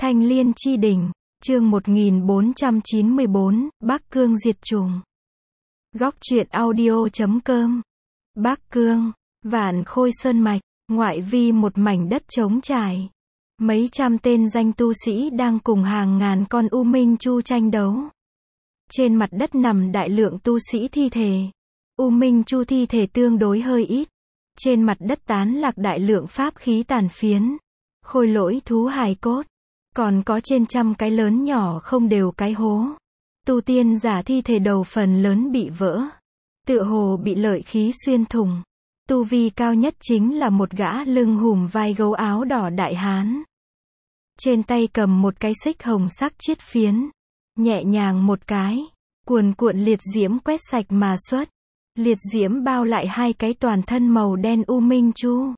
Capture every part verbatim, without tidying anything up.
Thanh Liên Chi Đỉnh, chương một nghìn bốn trăm chín mươi bốn, Bắc Cương diệt chủng. Góc truyện audio chấm com. Bắc Cương, Vạn Khôi Sơn Mạch, ngoại vi một mảnh đất trống trải. Mấy trăm tên danh tu sĩ đang cùng hàng ngàn con U Minh Chu tranh đấu. Trên mặt đất nằm đại lượng tu sĩ thi thể. U Minh Chu thi thể tương đối hơi ít. Trên mặt đất tán lạc đại lượng pháp khí tàn phiến. Khôi lỗi thú hài cốt. Còn có trên trăm cái lớn nhỏ không đều cái hố. Tu tiên giả thi thể đầu phần lớn bị vỡ. Tựa hồ bị lợi khí xuyên thủng. Tu vi cao nhất chính là một gã lưng hùm vai gấu áo đỏ đại hán. Trên tay cầm một cái xích hồng sắc chiết phiến. Nhẹ nhàng một cái. Cuồn cuộn liệt diễm quét sạch mà xuất. Liệt diễm bao lại hai cái toàn thân màu đen U Minh Chu.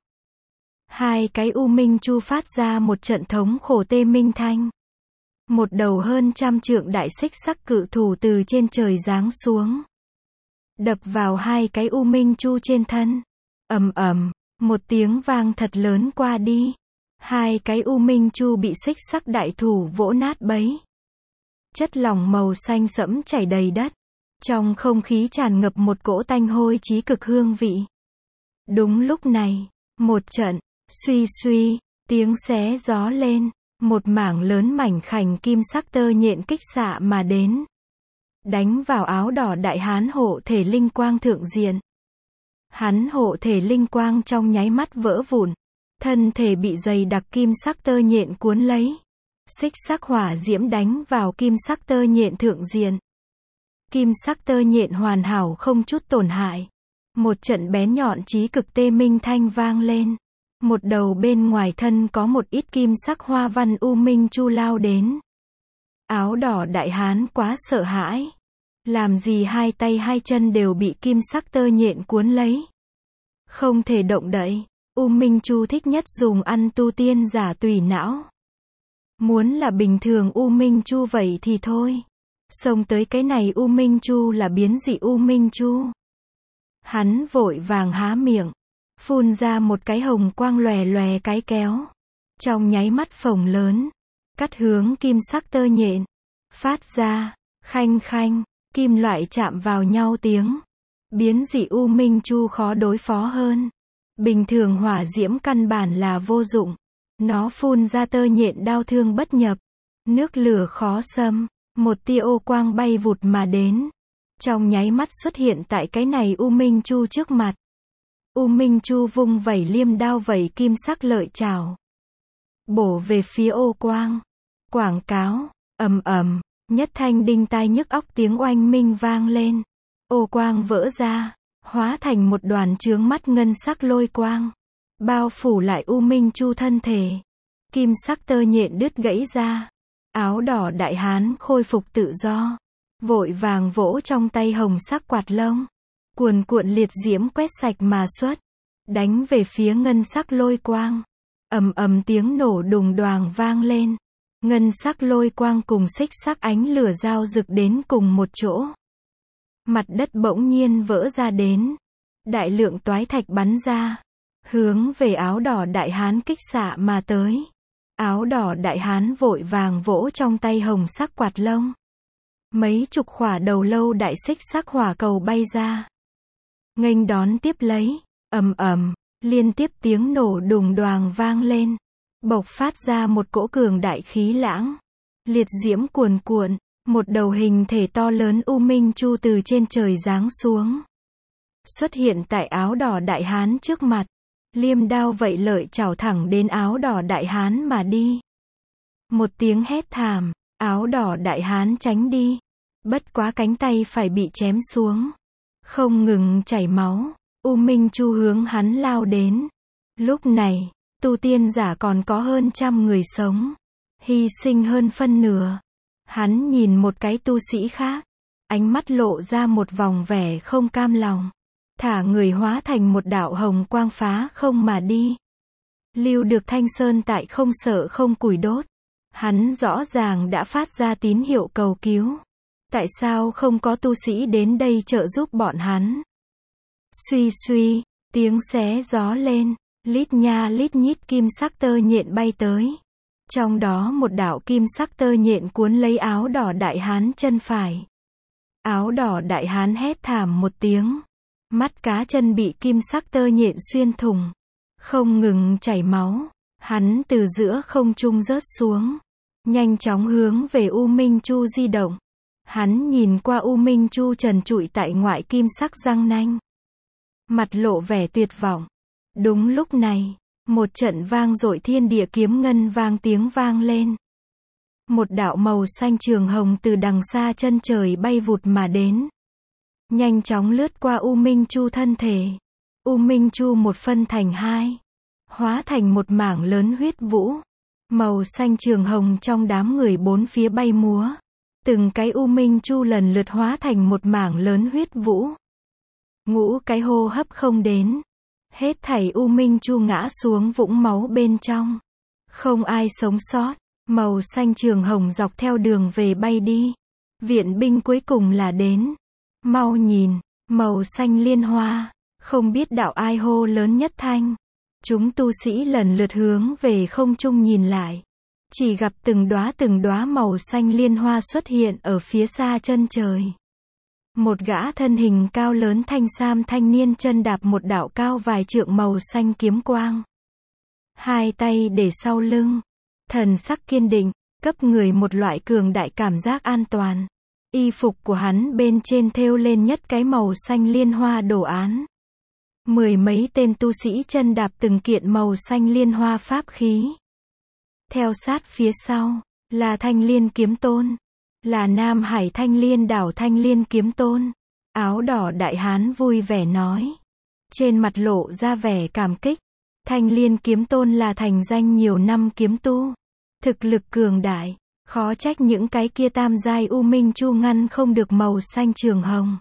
Hai cái U Minh Chu phát ra một trận thống khổ tê minh thanh. Một đầu hơn trăm trượng đại xích sắc cự thủ từ trên trời giáng xuống. Đập vào hai cái U Minh Chu trên thân. Ầm ầm, một tiếng vang thật lớn qua đi. Hai cái U Minh Chu bị xích sắc đại thủ vỗ nát bấy. Chất lỏng màu xanh sẫm chảy đầy đất. Trong không khí tràn ngập một cỗ tanh hôi chí cực hương vị. Đúng lúc này, một trận, suy suy, tiếng xé gió lên, một mảng lớn mảnh khảnh kim sắc tơ nhện kích xạ mà đến. Đánh vào áo đỏ đại hán hộ thể linh quang thượng diện. Hắn hộ thể linh quang trong nháy mắt vỡ vụn. Thân thể bị dày đặc kim sắc tơ nhện cuốn lấy. Xích sắc hỏa diễm đánh vào kim sắc tơ nhện thượng diện. Kim sắc tơ nhện hoàn hảo không chút tổn hại. Một trận bén nhọn chí cực tê minh thanh vang lên. Một đầu bên ngoài thân có một ít kim sắc hoa văn U Minh Chu lao đến. Áo đỏ đại hán quá sợ hãi. Làm gì hai tay hai chân đều bị kim sắc tơ nhện cuốn lấy. Không thể động đậy. U Minh Chu thích nhất dùng ăn tu tiên giả tùy não. Muốn là bình thường U Minh Chu vậy thì thôi. Xông tới cái này U Minh Chu là biến dị U Minh Chu. Hắn vội vàng há miệng. Phun ra một cái hồng quang lòe lòe cái kéo. Trong nháy mắt phồng lớn. Cắt hướng kim sắc tơ nhện. Phát ra, khanh khanh, kim loại chạm vào nhau tiếng. Biến dị U Minh Chu khó đối phó hơn. Bình thường hỏa diễm căn bản là vô dụng. Nó phun ra tơ nhện đau thương bất nhập. Nước lửa khó xâm. Một tia ô quang bay vụt mà đến. Trong nháy mắt xuất hiện tại cái này U Minh Chu trước mặt. U Minh Chu vung vẩy liêm đao vẩy kim sắc lợi chảo. Bổ về phía ô quang. Quảng cáo, ầm ầm, nhất thanh đinh tai nhức óc tiếng oanh minh vang lên. Ô quang vỡ ra, hóa thành một đoàn chướng mắt ngân sắc lôi quang. Bao phủ lại U Minh Chu thân thể. Kim sắc tơ nhện đứt gãy ra. Áo đỏ đại hán khôi phục tự do. Vội vàng vỗ trong tay hồng sắc quạt lông. Cuồn cuộn liệt diễm quét sạch mà xuất. Đánh về phía ngân sắc lôi quang. Ầm ầm tiếng nổ đùng đoàng vang lên. Ngân sắc lôi quang cùng xích sắc ánh lửa giao rực đến cùng một chỗ. Mặt đất bỗng nhiên vỡ ra đến. Đại lượng toái thạch bắn ra. Hướng về áo đỏ đại hán kích xạ mà tới. Áo đỏ đại hán vội vàng vỗ trong tay hồng sắc quạt lông. Mấy chục khỏa đầu lâu đại xích sắc hỏa cầu bay ra. Nghênh đón tiếp lấy. Ầm ầm, liên tiếp tiếng nổ đùng đoàng vang lên. Bộc phát ra một cỗ cường đại khí lãng. Liệt diễm cuồn cuộn. Một đầu hình thể to lớn U Minh Chu từ trên trời giáng xuống. Xuất hiện tại áo đỏ đại hán trước mặt. Liêm đao vậy lợi chảo thẳng đến áo đỏ đại hán mà đi. Một tiếng hét thảm, áo đỏ đại hán tránh đi. Bất quá cánh tay phải bị chém xuống. Không ngừng chảy máu, U Minh Chu hướng hắn lao đến. Lúc này, tu tiên giả còn có hơn trăm người sống. Hy sinh hơn phân nửa. Hắn nhìn một cái tu sĩ khác. Ánh mắt lộ ra một vòng vẻ không cam lòng. Thả người hóa thành một đạo hồng quang phá không mà đi. Lưu được Thanh Sơn tại không sợ không củi đốt. Hắn rõ ràng đã phát ra tín hiệu cầu cứu. Tại sao không có tu sĩ đến đây trợ giúp bọn hắn? Suy suy, tiếng xé gió lên. Lít nha lít nhít kim sắc tơ nhện bay tới. Trong đó một đạo kim sắc tơ nhện cuốn lấy áo đỏ đại hán chân phải. Áo đỏ đại hán hét thảm một tiếng. Mắt cá chân bị kim sắc tơ nhện xuyên thủng. Không ngừng chảy máu. Hắn từ giữa không trung rớt xuống. Nhanh chóng hướng về U Minh Chu di động. Hắn nhìn qua U Minh Chu trần trụi tại ngoại kim sắc răng nanh. Mặt lộ vẻ tuyệt vọng. Đúng lúc này, một trận vang dội thiên địa kiếm ngân vang tiếng vang lên. Một đạo màu xanh trường hồng từ đằng xa chân trời bay vụt mà đến. Nhanh chóng lướt qua U Minh Chu thân thể. U Minh Chu một phân thành hai. Hóa thành một mảng lớn huyết vũ. Màu xanh trường hồng trong đám người bốn phía bay múa. Từng cái U Minh Chu lần lượt hóa thành một mảng lớn huyết vũ. Ngũ cái hô hấp không đến. Hết thảy U Minh Chu ngã xuống vũng máu bên trong. Không ai sống sót. Màu xanh trường hồng dọc theo đường về bay đi. Viện binh cuối cùng là đến. Mau nhìn, màu xanh liên hoa. Không biết đạo ai hô lớn nhất thanh. Chúng tu sĩ lần lượt hướng về không trung nhìn lại. Chỉ gặp từng đóa từng đóa màu xanh liên hoa xuất hiện ở phía xa chân trời. Một gã thân hình cao lớn thanh sam thanh niên chân đạp một đạo cao vài trượng màu xanh kiếm quang. Hai tay để sau lưng. Thần sắc kiên định, cấp người một loại cường đại cảm giác an toàn. Y phục của hắn bên trên thêu lên nhất cái màu xanh liên hoa đồ án. Mười mấy tên tu sĩ chân đạp từng kiện màu xanh liên hoa pháp khí. Theo sát phía sau, là Thanh Liên Kiếm Tôn. Là Nam Hải Thanh Liên đảo Thanh Liên Kiếm Tôn. Áo đỏ đại hán vui vẻ nói. Trên mặt lộ ra vẻ cảm kích. Thanh Liên Kiếm Tôn là thành danh nhiều năm kiếm tu. Thực lực cường đại. Khó trách những cái kia tam giai U Minh Chu ngăn không được màu xanh trường hồng.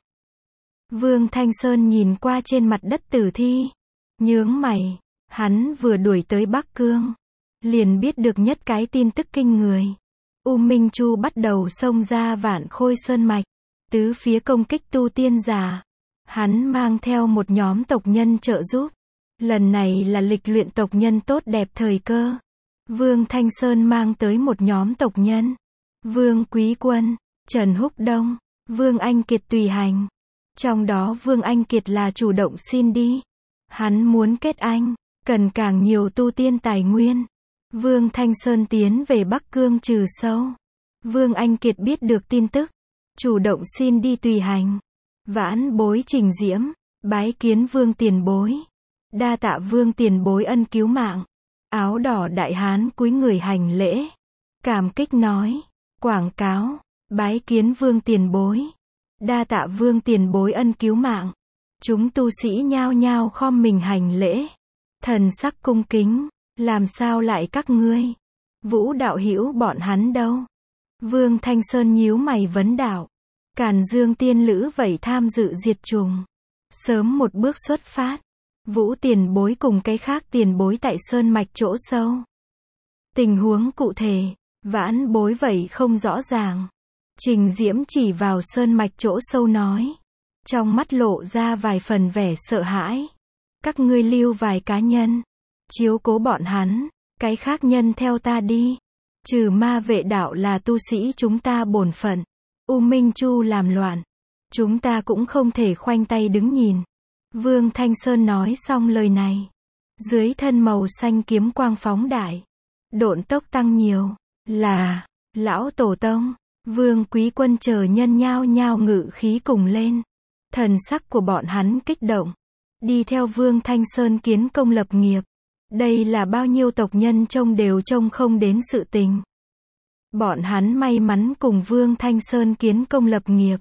Vương Thanh Sơn nhìn qua trên mặt đất tử thi. Nhướng mày. Hắn vừa đuổi tới Bắc Cương. Liền biết được nhất cái tin tức kinh người. U Minh Chu bắt đầu xông ra Vạn Khôi Sơn Mạch. Tứ phía công kích tu tiên giả. Hắn mang theo một nhóm tộc nhân trợ giúp. Lần này là lịch luyện tộc nhân tốt đẹp thời cơ. Vương Thanh Sơn mang tới một nhóm tộc nhân. Vương Quý Quân, Trần Húc Đông, Vương Anh Kiệt tùy hành. Trong đó Vương Anh Kiệt là chủ động xin đi. Hắn muốn kết anh, cần càng nhiều tu tiên tài nguyên. Vương Thanh Sơn tiến về Bắc Cương trừ sâu. Vương Anh Kiệt biết được tin tức. Chủ động xin đi tùy hành. Vãn bối Trình Diễm, bái kiến Vương tiền bối. Đa tạ Vương tiền bối ân cứu mạng. Áo đỏ đại hán cúi người hành lễ. Cảm kích nói. Quảng cáo. Bái kiến Vương tiền bối. Đa tạ Vương tiền bối ân cứu mạng. Chúng tu sĩ nhao nhao khom mình hành lễ. Thần sắc cung kính. Làm sao lại các ngươi? Vũ đạo hữu bọn hắn đâu? Vương Thanh Sơn nhíu mày vấn đạo. Càn Dương tiên lữ vậy tham dự diệt trùng. Sớm một bước xuất phát. Vũ tiền bối cùng cái khác tiền bối tại sơn mạch chỗ sâu. Tình huống cụ thể, vãn bối vậy không rõ ràng. Trình Diễm chỉ vào sơn mạch chỗ sâu nói. Trong mắt lộ ra vài phần vẻ sợ hãi. Các ngươi lưu vài cá nhân. Chiếu cố bọn hắn, cái khác nhân theo ta đi. Trừ ma vệ đạo là tu sĩ chúng ta bổn phận. U Minh Chu làm loạn. Chúng ta cũng không thể khoanh tay đứng nhìn. Vương Thanh Sơn nói xong lời này. Dưới thân màu xanh kiếm quang phóng đại. Độn tốc tăng nhiều. Là, lão tổ tông, Vương Quý Quân chờ nhân nhao nhao ngự khí cùng lên. Thần sắc của bọn hắn kích động. Đi theo Vương Thanh Sơn kiến công lập nghiệp. Đây là bao nhiêu tộc nhân trông đều trông không đến sự tình. Bọn hắn may mắn cùng Vương Thanh Sơn kiến công lập nghiệp.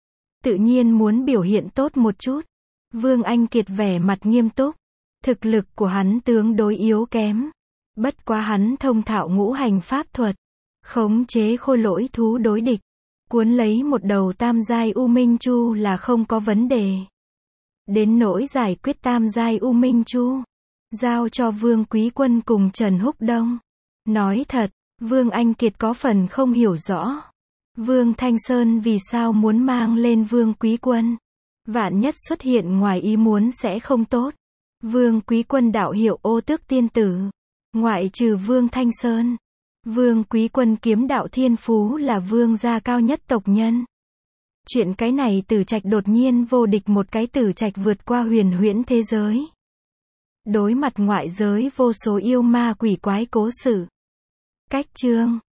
Tự nhiên muốn biểu hiện tốt một chút. Vương Anh Kiệt vẻ mặt nghiêm túc. Thực lực của hắn tương đối yếu kém. Bất quá hắn thông thạo ngũ hành pháp thuật. Khống chế khôi lỗi thú đối địch. Cuốn lấy một đầu tam giai U Minh Chu là không có vấn đề. Đến nỗi giải quyết tam giai U Minh Chu. Giao cho Vương Quý Quân cùng Trần Húc Đông. Nói thật, Vương Anh Kiệt có phần không hiểu rõ. Vương Thanh Sơn vì sao muốn mang lên Vương Quý Quân. Vạn nhất xuất hiện ngoài ý muốn sẽ không tốt. Vương Quý Quân đạo hiệu Ô Tước Tiên Tử. Ngoại trừ Vương Thanh Sơn. Vương Quý Quân kiếm đạo thiên phú là vương gia cao nhất tộc nhân. Chuyện cái này Tử Trạch đột nhiên vô địch một cái Tử Trạch vượt qua huyền huyễn thế giới. Đối mặt ngoại giới vô số yêu ma quỷ quái cố sự. Cách chương